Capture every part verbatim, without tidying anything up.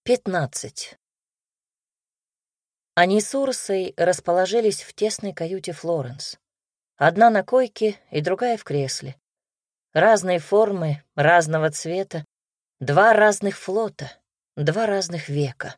Пятнадцать. Они с Урсой расположились в тесной каюте Флоренс. Одна на койке и другая в кресле. Разные формы, разного цвета, два разных флота, два разных века.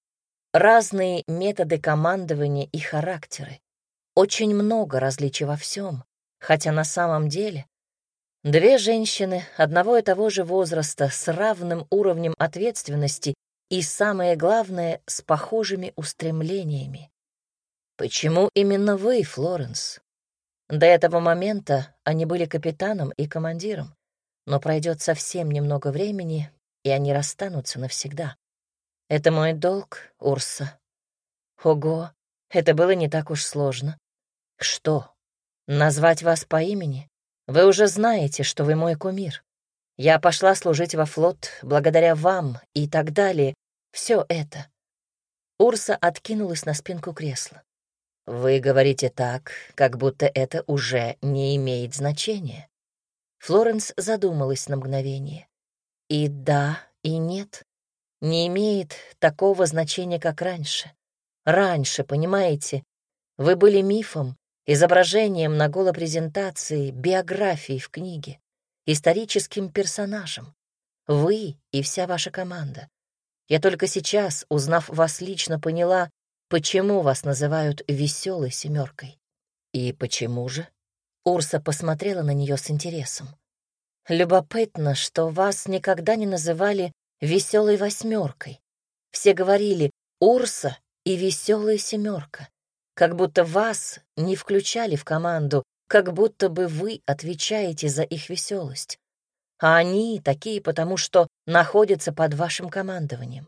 Разные методы командования и характеры. Очень много различий во всем, хотя на самом деле две женщины одного и того же возраста с равным уровнем ответственности и, самое главное, с похожими устремлениями. Почему именно вы, Флоренс? До этого момента они были капитаном и командиром, но пройдет совсем немного времени, и они расстанутся навсегда. Это мой долг, Урса. Ого, это было не так уж сложно. Что, назвать вас по имени? Вы уже знаете, что вы мой кумир. Я пошла служить во флот благодаря вам и так далее. Все это. Урса откинулась на спинку кресла. Вы говорите так, как будто это уже не имеет значения. Флоренс задумалась на мгновение. И да, и нет. Не имеет такого значения, как раньше. Раньше, понимаете, вы были мифом, изображением на голопрезентации, биографией в книге, историческим персонажем. Вы и вся ваша команда. Я только сейчас, узнав вас лично, поняла, почему вас называют «веселой семеркой». И почему же? Урса посмотрела на нее с интересом. Любопытно, что вас никогда не называли «веселой восьмеркой». Все говорили «Урса» и «веселая семерка», как будто вас не включали в команду, как будто бы вы отвечаете за их веселость. А они такие, потому что находятся под вашим командованием.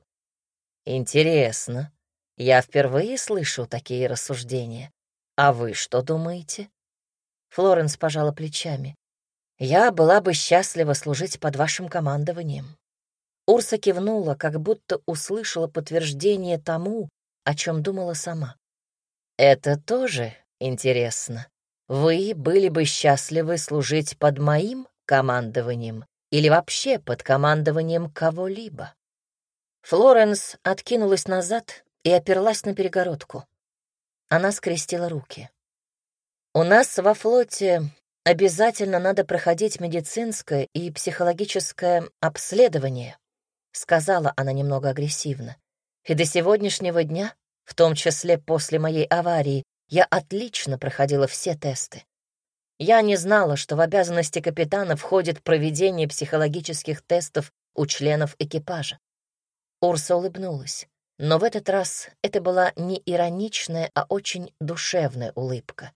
Интересно. Я впервые слышу такие рассуждения. А вы что думаете? Флоренс пожала плечами. Я была бы счастлива служить под вашим командованием. Урса кивнула, как будто услышала подтверждение тому, о чем думала сама. Это тоже интересно. Вы были бы счастливы служить под моим командованием или вообще под командованием кого-либо? Флоренс откинулась назад и оперлась на перегородку. Она скрестила руки. «У нас во флоте обязательно надо проходить медицинское и психологическое обследование», сказала она немного агрессивно. «И до сегодняшнего дня, в том числе после моей аварии, я отлично проходила все тесты. Я не знала, что в обязанности капитана входит проведение психологических тестов у членов экипажа». Урса улыбнулась, но в этот раз это была не ироничная, а очень душевная улыбка.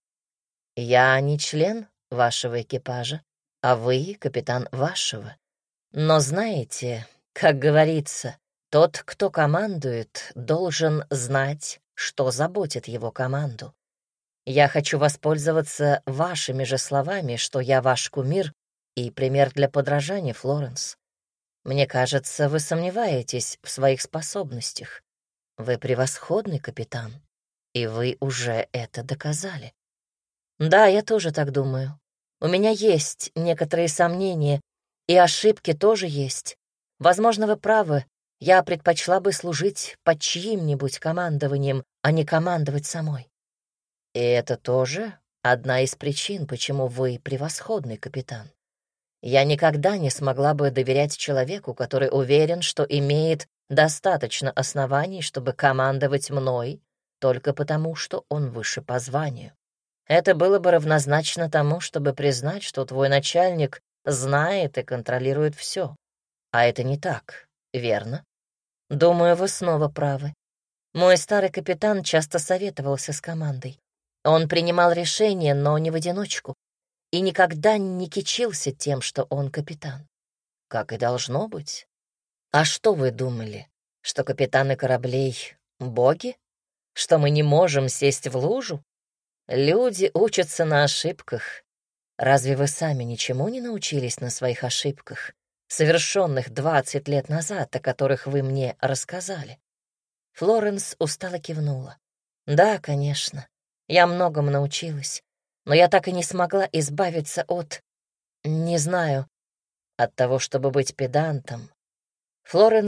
«Я не член вашего экипажа, а вы капитан вашего. Но знаете, как говорится, тот, кто командует, должен знать, что заботит его команду. Я хочу воспользоваться вашими же словами, что я ваш кумир и пример для подражания, Флоренс. Мне кажется, вы сомневаетесь в своих способностях. Вы превосходный капитан, и вы уже это доказали». «Да, я тоже так думаю. У меня есть некоторые сомнения, и ошибки тоже есть. Возможно, вы правы, я предпочла бы служить под чьим-нибудь командованием, а не командовать самой. И это тоже одна из причин, почему вы превосходный капитан. Я никогда не смогла бы доверять человеку, который уверен, что имеет достаточно оснований, чтобы командовать мной, только потому, что он выше по званию. Это было бы равнозначно тому, чтобы признать, что твой начальник знает и контролирует все. А это не так, верно? Думаю, вы снова правы. Мой старый капитан часто советовался с командой. Он принимал решения, но не в одиночку, и никогда не кичился тем, что он капитан. Как и должно быть. А что вы думали, что капитаны кораблей — боги? Что мы не можем сесть в лужу? Люди учатся на ошибках. Разве вы сами ничему не научились на своих ошибках, совершенных двадцать лет назад, о которых вы мне рассказали?» Флоренс устало кивнула. «Да, конечно, я многому научилась, но я так и не смогла избавиться от... не знаю, от того, чтобы быть педантом». Флоренс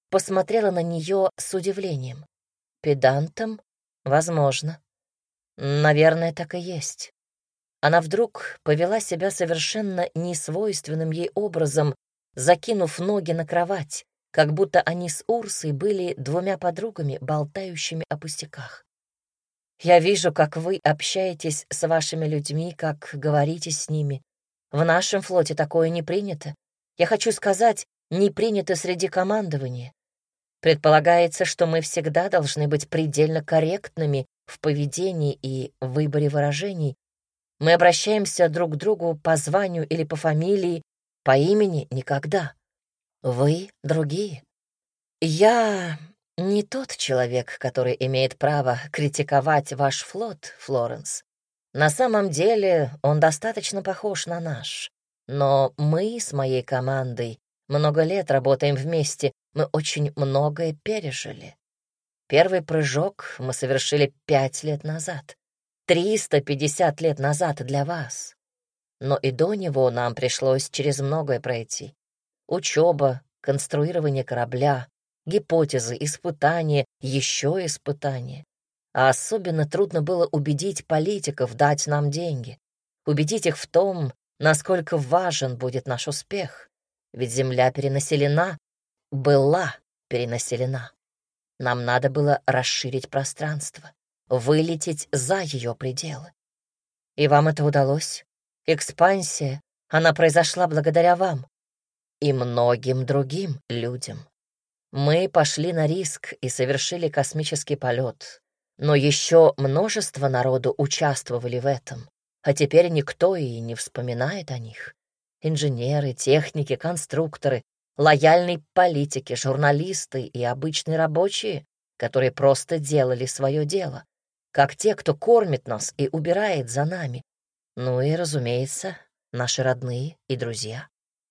посмотрела на нее с удивлением. Педантом? Возможно. Наверное, так и есть. Она вдруг повела себя совершенно несвойственным ей образом, закинув ноги на кровать, как будто они с Урсой были двумя подругами, болтающими о пустяках. «Я вижу, как вы общаетесь с вашими людьми, как говорите с ними. В нашем флоте такое не принято. Я хочу сказать, не принято среди командования. Предполагается, что мы всегда должны быть предельно корректными в поведении и выборе выражений. Мы обращаемся друг к другу по званию или по фамилии, по имени никогда. Вы другие. Я не тот человек, который имеет право критиковать ваш флот, Флоренс. На самом деле он достаточно похож на наш. Но мы с моей командой много лет работаем вместе, мы очень многое пережили. Первый прыжок мы совершили пять лет назад. триста пятьдесят лет назад для вас. Но и до него нам пришлось через многое пройти. Учеба, конструирование корабля, гипотезы, испытания, еще испытания. А особенно трудно было убедить политиков дать нам деньги, убедить их в том, насколько важен будет наш успех. Ведь Земля перенаселена, была перенаселена. Нам надо было расширить пространство, вылететь за ее пределы. И вам это удалось. Экспансия, она произошла благодаря вам и многим другим людям. Мы пошли на риск и совершили космический полет, но еще множество народу участвовали в этом, а теперь никто и не вспоминает о них. Инженеры, техники, конструкторы, лояльные политики, журналисты и обычные рабочие, которые просто делали свое дело, как те, кто кормит нас и убирает за нами. Ну и, разумеется, наши родные и друзья.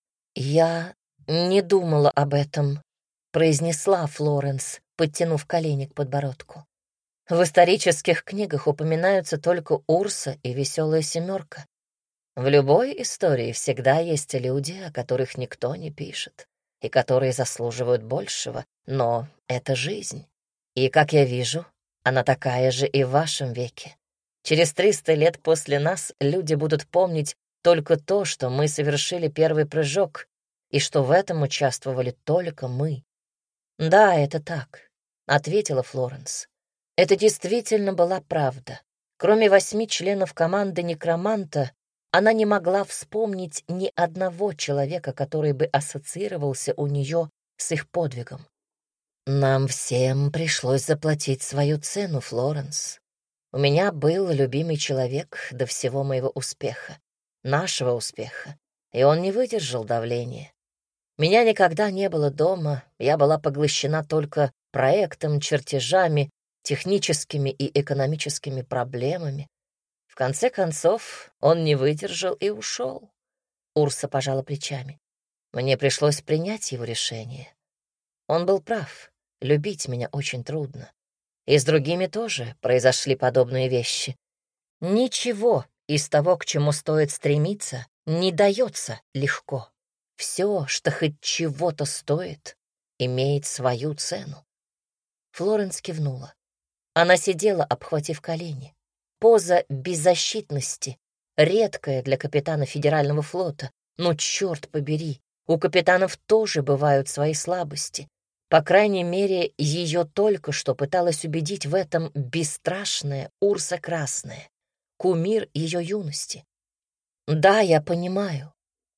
«Я не думала об этом», — произнесла Флоренс, подтянув колени к подбородку. «В исторических книгах упоминаются только Урса и Веселая Семерка. В любой истории всегда есть люди, о которых никто не пишет, и которые заслуживают большего, но это жизнь. И, как я вижу, она такая же и в вашем веке. Через триста лет после нас люди будут помнить только то, что мы совершили первый прыжок, и что в этом участвовали только мы». «Да, это так», — ответила Флоренс. Это действительно была правда. Кроме восьми членов команды некроманта, она не могла вспомнить ни одного человека, который бы ассоциировался у нее с их подвигом. «Нам всем пришлось заплатить свою цену, Флоренс. У меня был любимый человек до всего моего успеха, нашего успеха, и он не выдержал давления. Меня никогда не было дома, я была поглощена только проектом, чертежами, техническими и экономическими проблемами. В конце концов, он не выдержал и ушел». Урса пожала плечами. Мне пришлось принять его решение. Он был прав, любить меня очень трудно. И с другими тоже произошли подобные вещи. Ничего из того, к чему стоит стремиться, не дается легко. Все, что хоть чего-то стоит, имеет свою цену. Флоренс кивнула. Она сидела, обхватив колени. Поза беззащитности, редкая для капитана Федерального флота. Но, черт побери, у капитанов тоже бывают свои слабости. По крайней мере, ее только что пыталась убедить в этом бесстрашная Урса Красная, кумир ее юности. «Да, я понимаю.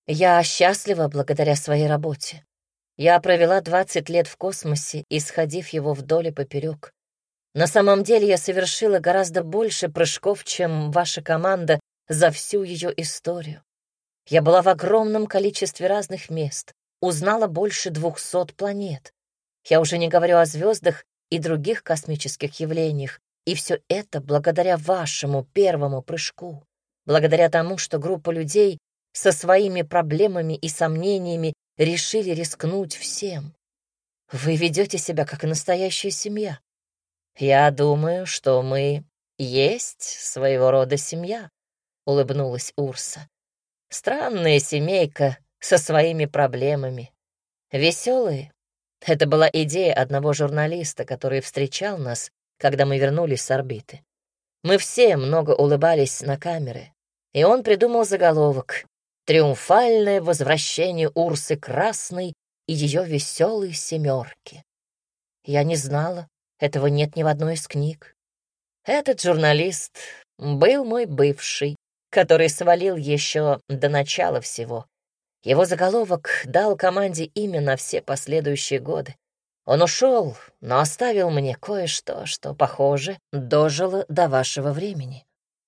Я счастлива благодаря своей работе. Я провела двадцать лет в космосе, исходив его вдоль и поперек. На самом деле я совершила гораздо больше прыжков, чем ваша команда за всю ее историю. Я была в огромном количестве разных мест, узнала больше двухсот планет. Я уже не говорю о звездах и других космических явлениях, и все это благодаря вашему первому прыжку, благодаря тому, что группа людей со своими проблемами и сомнениями решили рискнуть всем. Вы ведете себя как настоящая семья. Я думаю, что мы есть своего рода семья», — улыбнулась Урса. «Странная семейка со своими проблемами. Веселые, Это была идея одного журналиста, который встречал нас, когда мы вернулись с орбиты. Мы все много улыбались на камеры, и он придумал заголовок «Триумфальное возвращение Урсы Красной и ее веселой семерки». Я не знала, этого нет ни в одной из книг. Этот журналист был мой бывший, который свалил еще до начала всего. Его заголовок дал команде имя на все последующие годы. Он ушел, но оставил мне кое-что, что, похоже, дожило до вашего времени.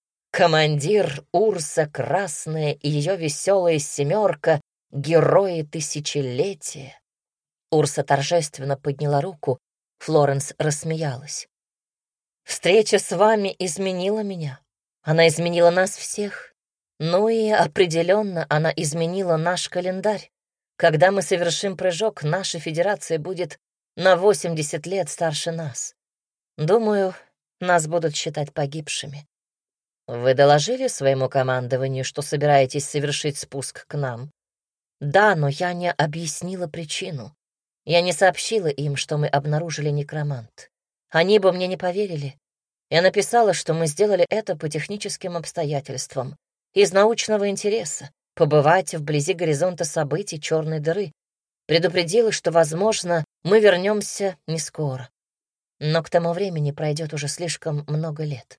Командир Урса Красная и ее веселая семерка — герои тысячелетия. Урса торжественно подняла руку, Флоренс рассмеялась. Встреча с вами изменила меня. Она изменила нас всех. Ну и определенно она изменила наш календарь. Когда мы совершим прыжок, наша федерация будет на восемьдесят лет старше нас. Думаю, нас будут считать погибшими. Вы доложили своему командованию, что собираетесь совершить спуск к нам? Да, но я не объяснила причину. Я не сообщила им, что мы обнаружили некромант. Они бы мне не поверили. Я написала, что мы сделали это по техническим обстоятельствам, из научного интереса, побывать вблизи горизонта событий черной дыры. Предупредила, что, возможно, мы вернемся не скоро. Но к тому времени пройдет уже слишком много лет.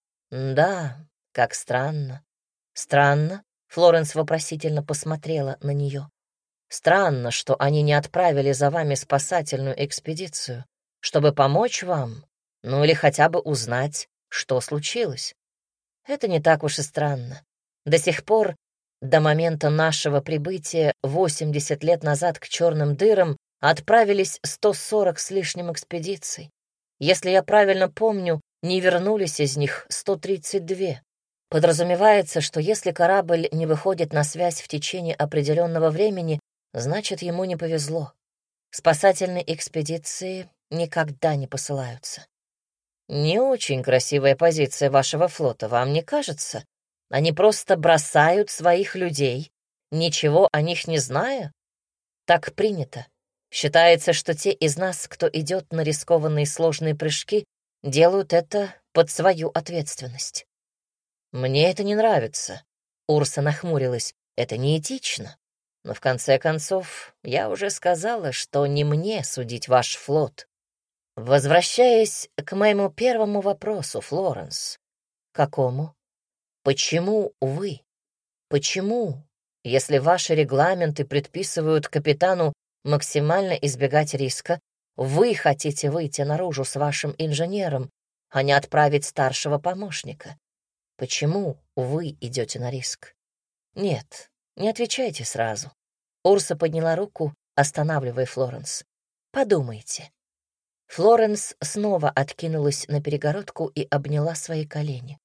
Да, как странно. Странно? Флоренс вопросительно посмотрела на нее. Странно, что они не отправили за вами спасательную экспедицию, чтобы помочь вам, ну или хотя бы узнать, что случилось. Это не так уж и странно. До сих пор, до момента нашего прибытия восемьдесят лет назад к черным дырам, отправились сто сорок с лишним экспедиций. Если я правильно помню, не вернулись из них сто тридцать два. Подразумевается, что если корабль не выходит на связь в течение определенного времени, значит, ему не повезло. Спасательные экспедиции никогда не посылаются. Не очень красивая позиция вашего флота, вам не кажется? Они просто бросают своих людей, ничего о них не зная? Так принято. Считается, что те из нас, кто идет на рискованные сложные прыжки, делают это под свою ответственность. Мне это не нравится. Урса нахмурилась. Это неэтично. Но в конце концов, я уже сказала, что не мне судить ваш флот. Возвращаясь к моему первому вопросу, Флоренс. Какому? Почему вы? Почему, если ваши регламенты предписывают капитану максимально избегать риска, вы хотите выйти наружу с вашим инженером, а не отправить старшего помощника? Почему вы идете на риск? Нет, не отвечайте сразу. Урса подняла руку, останавливая Флоренс. Подумайте. Флоренс снова откинулась на перегородку и обняла свои колени.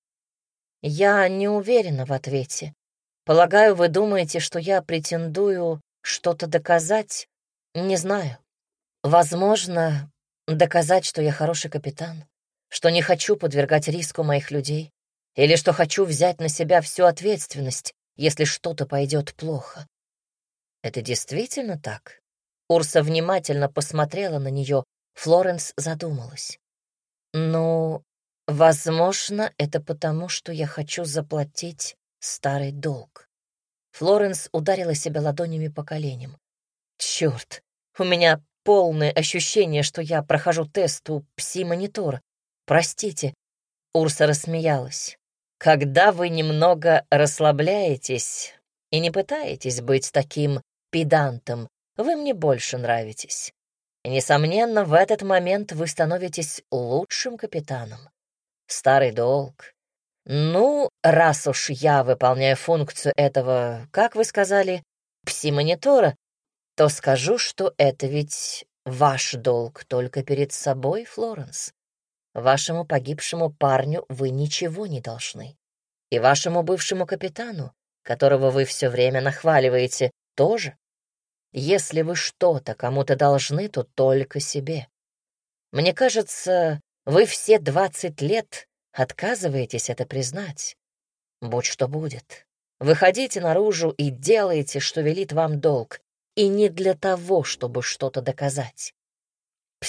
Я не уверена в ответе. Полагаю, вы думаете, что я претендую что-то доказать? Не знаю. Возможно, доказать, что я хороший капитан, что не хочу подвергать риску моих людей, или что хочу взять на себя всю ответственность, если что-то пойдет плохо. Это действительно так? Урса внимательно посмотрела на нее, Флоренс задумалась. Ну, возможно, это потому, что я хочу заплатить старый долг. Флоренс ударила себя ладонями по коленям. Черт, у меня полное ощущение, что я прохожу тест у пси-монитора. Простите. Урса рассмеялась. Когда вы немного расслабляетесь и не пытаетесь быть таким педантом, вы мне больше нравитесь. И, несомненно, в этот момент вы становитесь лучшим капитаном. Старый долг. Ну, раз уж я выполняю функцию этого, как вы сказали, пси-монитора, то скажу, что это ведь ваш долг только перед собой, Флоренс. Вашему погибшему парню вы ничего не должны. И вашему бывшему капитану, которого вы все время нахваливаете, тоже. Если вы что-то кому-то должны, то только себе. Мне кажется, вы все двадцать лет отказываетесь это признать. Будь что будет. Выходите наружу и делайте, что велит вам долг, и не для того, чтобы что-то доказать.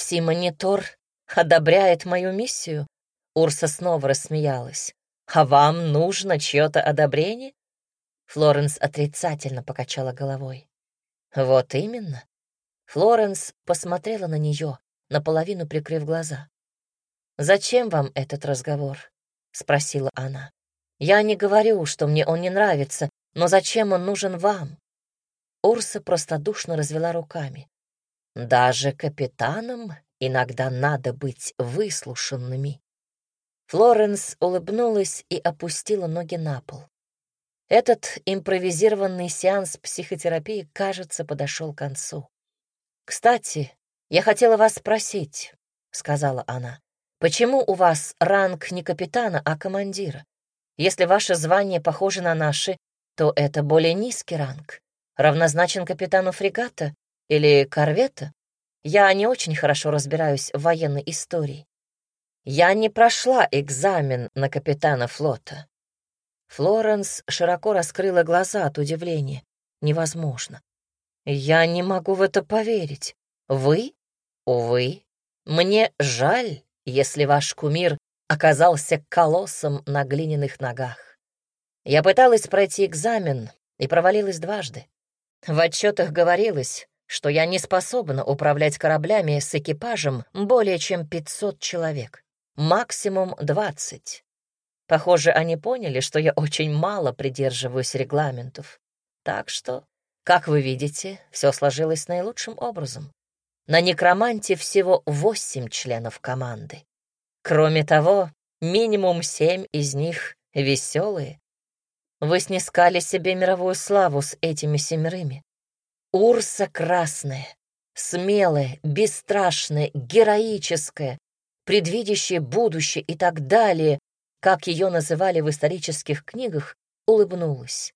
Пси-монитор одобряет мою миссию?» Урса снова рассмеялась. «А вам нужно чье-то одобрение?» Флоренс отрицательно покачала головой. «Вот именно». Флоренс посмотрела на нее, наполовину прикрыв глаза. «Зачем вам этот разговор?» — спросила она. «Я не говорю, что мне он не нравится, но зачем он нужен вам?» Урса простодушно развела руками. «Даже капитанам иногда надо быть выслушанными». Флоренс улыбнулась и опустила ноги на пол. Этот импровизированный сеанс психотерапии, кажется, подошел к концу. «Кстати, я хотела вас спросить», — сказала она, «почему у вас ранг не капитана, а командира? Если ваше звание похоже на наши, то это более низкий ранг, равнозначен капитану фрегата или корвета. Я не очень хорошо разбираюсь в военной истории. Я не прошла экзамен на капитана флота». Флоренс широко раскрыла глаза от удивления. Невозможно. «Я не могу в это поверить. Вы? Увы. Мне жаль, если ваш кумир оказался колоссом на глиняных ногах. Я пыталась пройти экзамен и провалилась дважды. В отчетах говорилось, что я не способна управлять кораблями с экипажем более чем пятьсот человек, максимум двадцать. Похоже, они поняли, что я очень мало придерживаюсь регламентов. Так что, как вы видите, все сложилось наилучшим образом. На некроманте всего восемь членов команды. Кроме того, минимум семь из них веселые. Вы снискали себе мировую славу с этими семерыми. Урса Красная, смелая, бесстрашная, героическая, предвидящая будущее и так далее, как ее называли в исторических книгах, улыбнулась.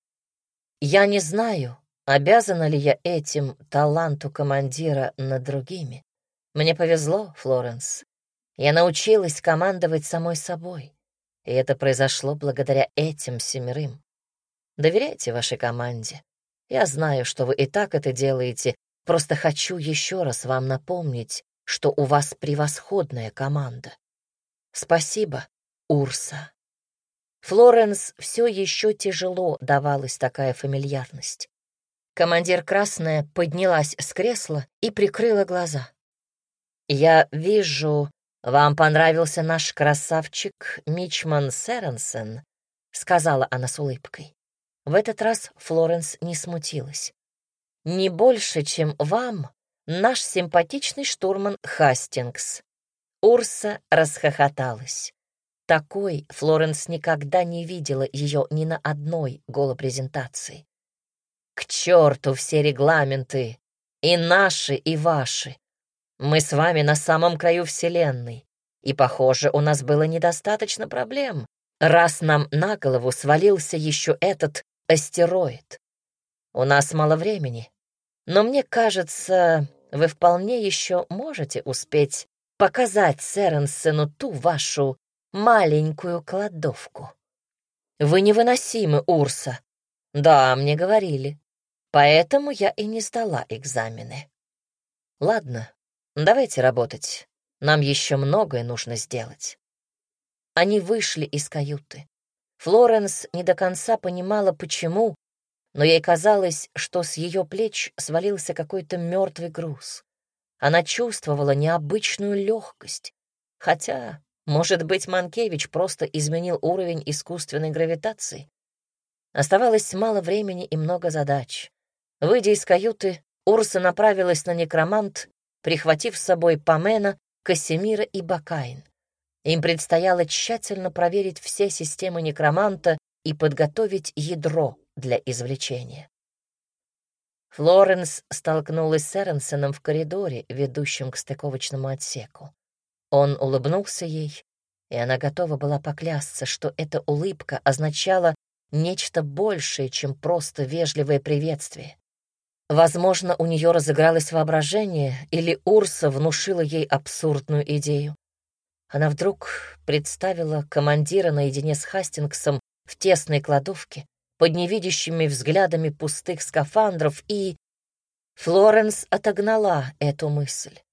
Я не знаю, обязана ли я этим таланту командира над другими. Мне повезло, Флоренс. Я научилась командовать самой собой, и это произошло благодаря этим семерым. Доверяйте вашей команде. Я знаю, что вы и так это делаете, просто хочу еще раз вам напомнить, что у вас превосходная команда. Спасибо, Урса. Флоренс все еще тяжело давалась такая фамильярность. Командир Красная поднялась с кресла и прикрыла глаза. «Я вижу, вам понравился наш красавчик Мичман Сэренсен», — сказала она с улыбкой. В этот раз Флоренс не смутилась. «Не больше, чем вам, наш симпатичный штурман Хастингс». Урса расхохоталась. Такой Флоренс никогда не видела ее ни на одной голопрезентации. «К черту все регламенты, и наши, и ваши. Мы с вами на самом краю Вселенной, и, похоже, у нас было недостаточно проблем, раз нам на голову свалился еще этот астероид. У нас мало времени, но мне кажется, вы вполне еще можете успеть показать Сэренсену ту вашу маленькую кладовку. Вы невыносимы, Урса. Да, мне говорили. Поэтому я и не сдала экзамены. Ладно, давайте работать. Нам еще многое нужно сделать». Они вышли из каюты. Флоренс не до конца понимала, почему, но ей казалось, что с ее плеч свалился какой-то мертвый груз. Она чувствовала необычную легкость, хотя, может быть, Манкевич просто изменил уровень искусственной гравитации. Оставалось мало времени и много задач. Выйдя из каюты, Урса направилась на некромант, прихватив с собой Памена, Кассимира и Бакаин. Им предстояло тщательно проверить все системы некроманта и подготовить ядро для извлечения. Флоренс столкнулась с Эренсеном в коридоре, ведущем к стыковочному отсеку. Он улыбнулся ей, и она готова была поклясться, что эта улыбка означала нечто большее, чем просто вежливое приветствие. Возможно, у нее разыгралось воображение, или Урса внушила ей абсурдную идею. Она вдруг представила командира наедине с Хастингсом в тесной кладовке, под невидящими взглядами пустых скафандров, и Флоренс отогнала эту мысль.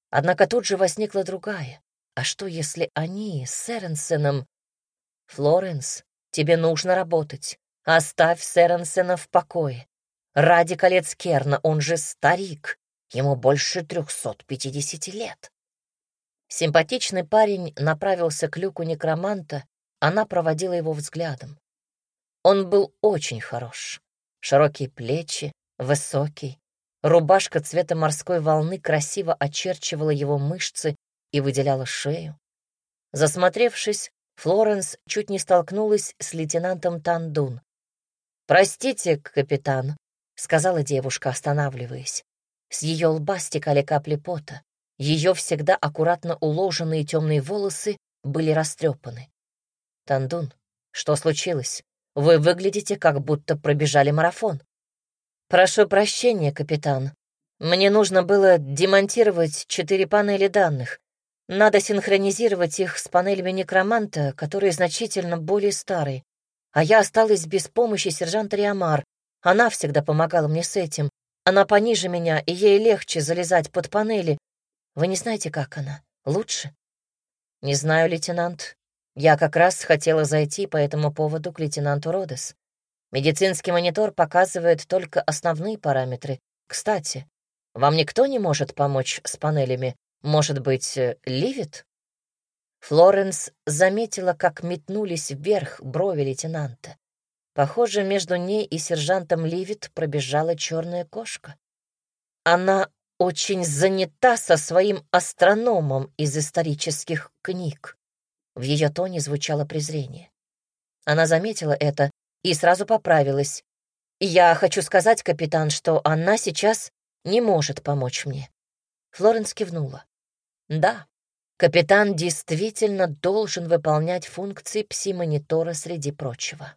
Однако тут же возникла другая. А что, если они с Сэренсеном... Флоренс, тебе нужно работать. Оставь Сэренсена в покое. Ради колец Керна, он же старик. Ему больше трехсот пятидесяти лет. Симпатичный парень направился к люку некроманта, она проводила его взглядом. Он был очень хорош. Широкие плечи, высокий. Рубашка цвета морской волны красиво очерчивала его мышцы и выделяла шею. Засмотревшись, Флоренс чуть не столкнулась с лейтенантом Тандун. «Простите, капитан», — сказала девушка, останавливаясь. С ее лба стекали капли пота. Ее всегда аккуратно уложенные темные волосы были растрепаны. «Тандун, что случилось? Вы выглядите, как будто пробежали марафон». «Прошу прощения, капитан. Мне нужно было демонтировать четыре панели данных. Надо синхронизировать их с панелями некроманта, которые значительно более старые. А я осталась без помощи сержанта Риамар. Она всегда помогала мне с этим. Она пониже меня, и ей легче залезать под панели. Вы не знаете, как она? Лучше?» «Не знаю, лейтенант. Я как раз хотела зайти по этому поводу к лейтенанту Родес. Медицинский монитор показывает только основные параметры. Кстати, вам никто не может помочь с панелями? Может быть, Ливит?» Флоренс заметила, как метнулись вверх брови лейтенанта. Похоже, между ней и сержантом Ливит пробежала черная кошка. Она очень занята со своим астрономом из исторических книг. В ее тоне звучало презрение. Она заметила это и сразу поправилась. «Я хочу сказать, капитан, что она сейчас не может помочь мне». Флоренс кивнула. «Да, капитан действительно должен выполнять функции пси-монитора среди прочего».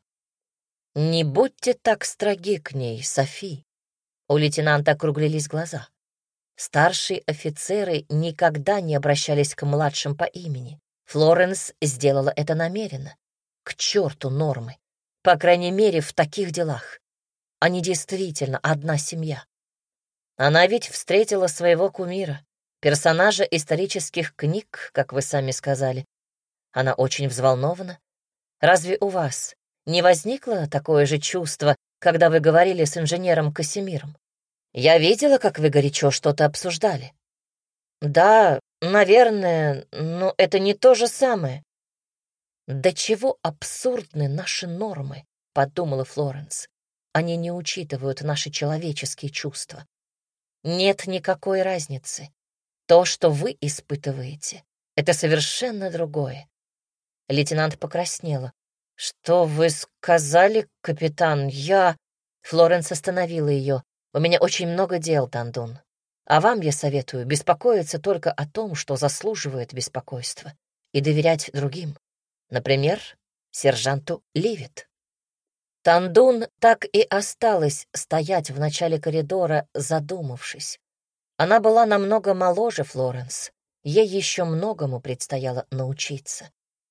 «Не будьте так строги к ней, Софи». У лейтенанта округлились глаза. Старшие офицеры никогда не обращались к младшим по имени. Флоренс сделала это намеренно. К черту нормы. По крайней мере, в таких делах. Они действительно одна семья. Она ведь встретила своего кумира, персонажа исторических книг, как вы сами сказали. Она очень взволнована. Разве у вас не возникло такое же чувство, когда вы говорили с инженером Касимиром? Я видела, как вы горячо что-то обсуждали. Да, наверное, но это не то же самое. «До чего абсурдны наши нормы», — подумала Флоренс. «Они не учитывают наши человеческие чувства. Нет никакой разницы. То, что вы испытываете, это совершенно другое». Лейтенант покраснела. «Что вы сказали, капитан? Я...» Флоренс остановила ее. «У меня очень много дел, Тандун. А вам я советую беспокоиться только о том, что заслуживает беспокойства, и доверять другим. Например, сержанту Ливит». Тандун так и осталась стоять в начале коридора, задумавшись. Она была намного моложе Флоренс. Ей еще многому предстояло научиться.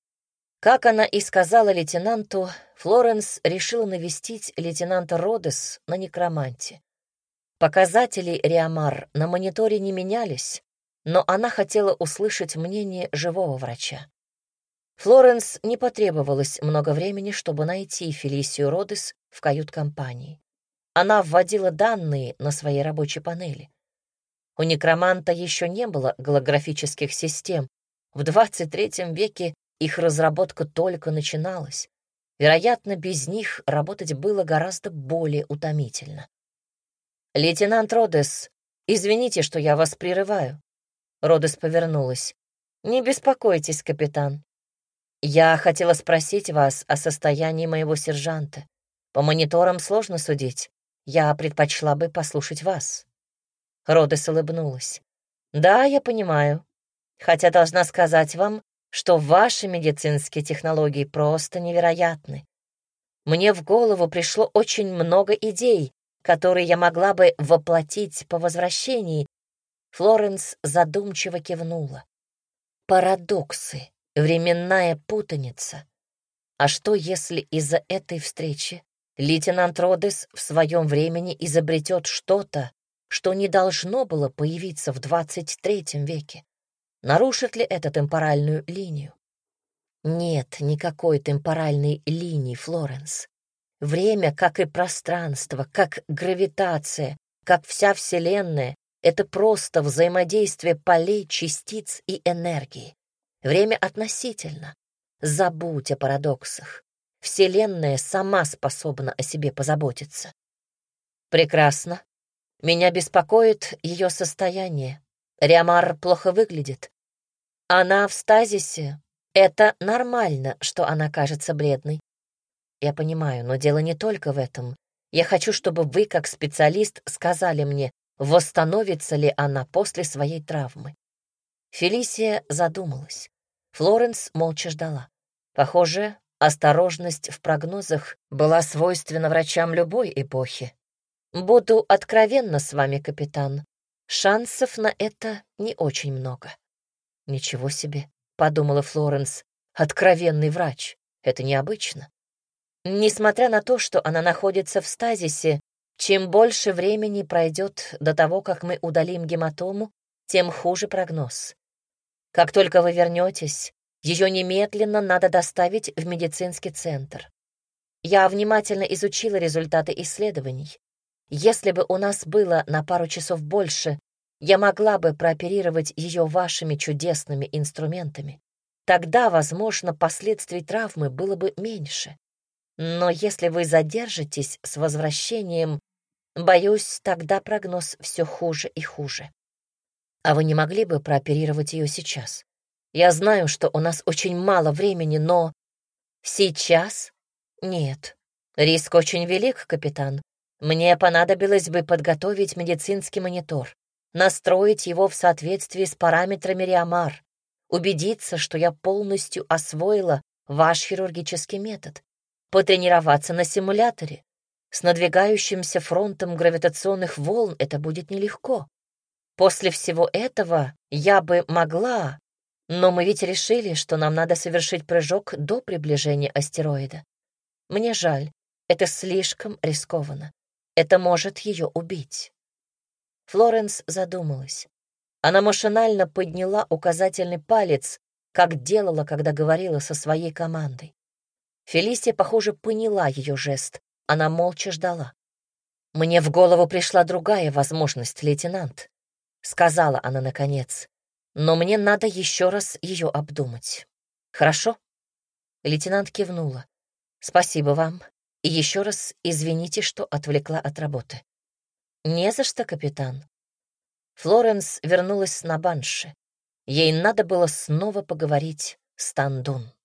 Как она и сказала лейтенанту, Флоренс решила навестить лейтенанта Родес на некроманте. Показатели Риамар на мониторе не менялись, но она хотела услышать мнение живого врача. Флоренс не потребовалось много времени, чтобы найти Фелисию Родес в кают-компании. Она вводила данные на своей рабочей панели. У некроманта еще не было голографических систем. В двадцать третьем веке их разработка только начиналась. Вероятно, без них работать было гораздо более утомительно. «Лейтенант Родес, извините, что я вас прерываю». Родес повернулась. «Не беспокойтесь, капитан. Я хотела спросить вас о состоянии моего сержанта. По мониторам сложно судить. Я предпочла бы послушать вас». Родес улыбнулась. «Да, я понимаю. Хотя должна сказать вам, что ваши медицинские технологии просто невероятны. Мне в голову пришло очень много идей, которые я могла бы воплотить по возвращении». Флоренс задумчиво кивнула. «Парадоксы, временная путаница. А что, если из-за этой встречи лейтенант Родес в своем времени изобретет что-то, что не должно было появиться в двадцать третьем веке. Нарушит ли это темпоральную линию? Нет никакой темпоральной линии, Флоренс. Время, как и пространство, как гравитация, как вся Вселенная, это просто взаимодействие полей, частиц и энергии. Время относительно. Забудь о парадоксах. Вселенная сама способна о себе позаботиться. Прекрасно. Меня беспокоит ее состояние. Риамар плохо выглядит. Она в стазисе. Это нормально, что она кажется бледной. Я понимаю, но дело не только в этом. Я хочу, чтобы вы, как специалист, сказали мне, восстановится ли она после своей травмы. Фелисия задумалась. Флоренс молча ждала. Похоже, осторожность в прогнозах была свойственна врачам любой эпохи. Буду откровенна с вами, капитан. Шансов на это не очень много. Ничего себе, подумала Флоренс. Откровенный врач. Это необычно. Несмотря на то, что она находится в стазисе, чем больше времени пройдет до того, как мы удалим гематому, тем хуже прогноз. Как только вы вернетесь, ее немедленно надо доставить в медицинский центр. Я внимательно изучила результаты исследований. Если бы у нас было на пару часов больше, я могла бы прооперировать ее вашими чудесными инструментами. Тогда, возможно, последствий травмы было бы меньше. Но если вы задержитесь с возвращением, боюсь, тогда прогноз все хуже и хуже. А вы не могли бы прооперировать ее сейчас? Я знаю, что у нас очень мало времени, но... Сейчас? Нет. Риск очень велик, капитан. Мне понадобилось бы подготовить медицинский монитор, настроить его в соответствии с параметрами Риамар, убедиться, что я полностью освоила ваш хирургический метод, потренироваться на симуляторе. С надвигающимся фронтом гравитационных волн это будет нелегко. После всего этого я бы могла, но мы ведь решили, что нам надо совершить прыжок до приближения астероида. Мне жаль, это слишком рискованно. Это может ее убить. Флоренс задумалась. Она машинально подняла указательный палец, как делала, когда говорила со своей командой. Фелисия, похоже, поняла ее жест. Она молча ждала. «Мне в голову пришла другая возможность, лейтенант», — сказала она наконец. «Но мне надо еще раз ее обдумать. Хорошо?» Лейтенант кивнула. «Спасибо вам. И еще раз извините, что отвлекла от работы». «Не за что, капитан». Флоренс вернулась на банши. Ей надо было снова поговорить с Тандун.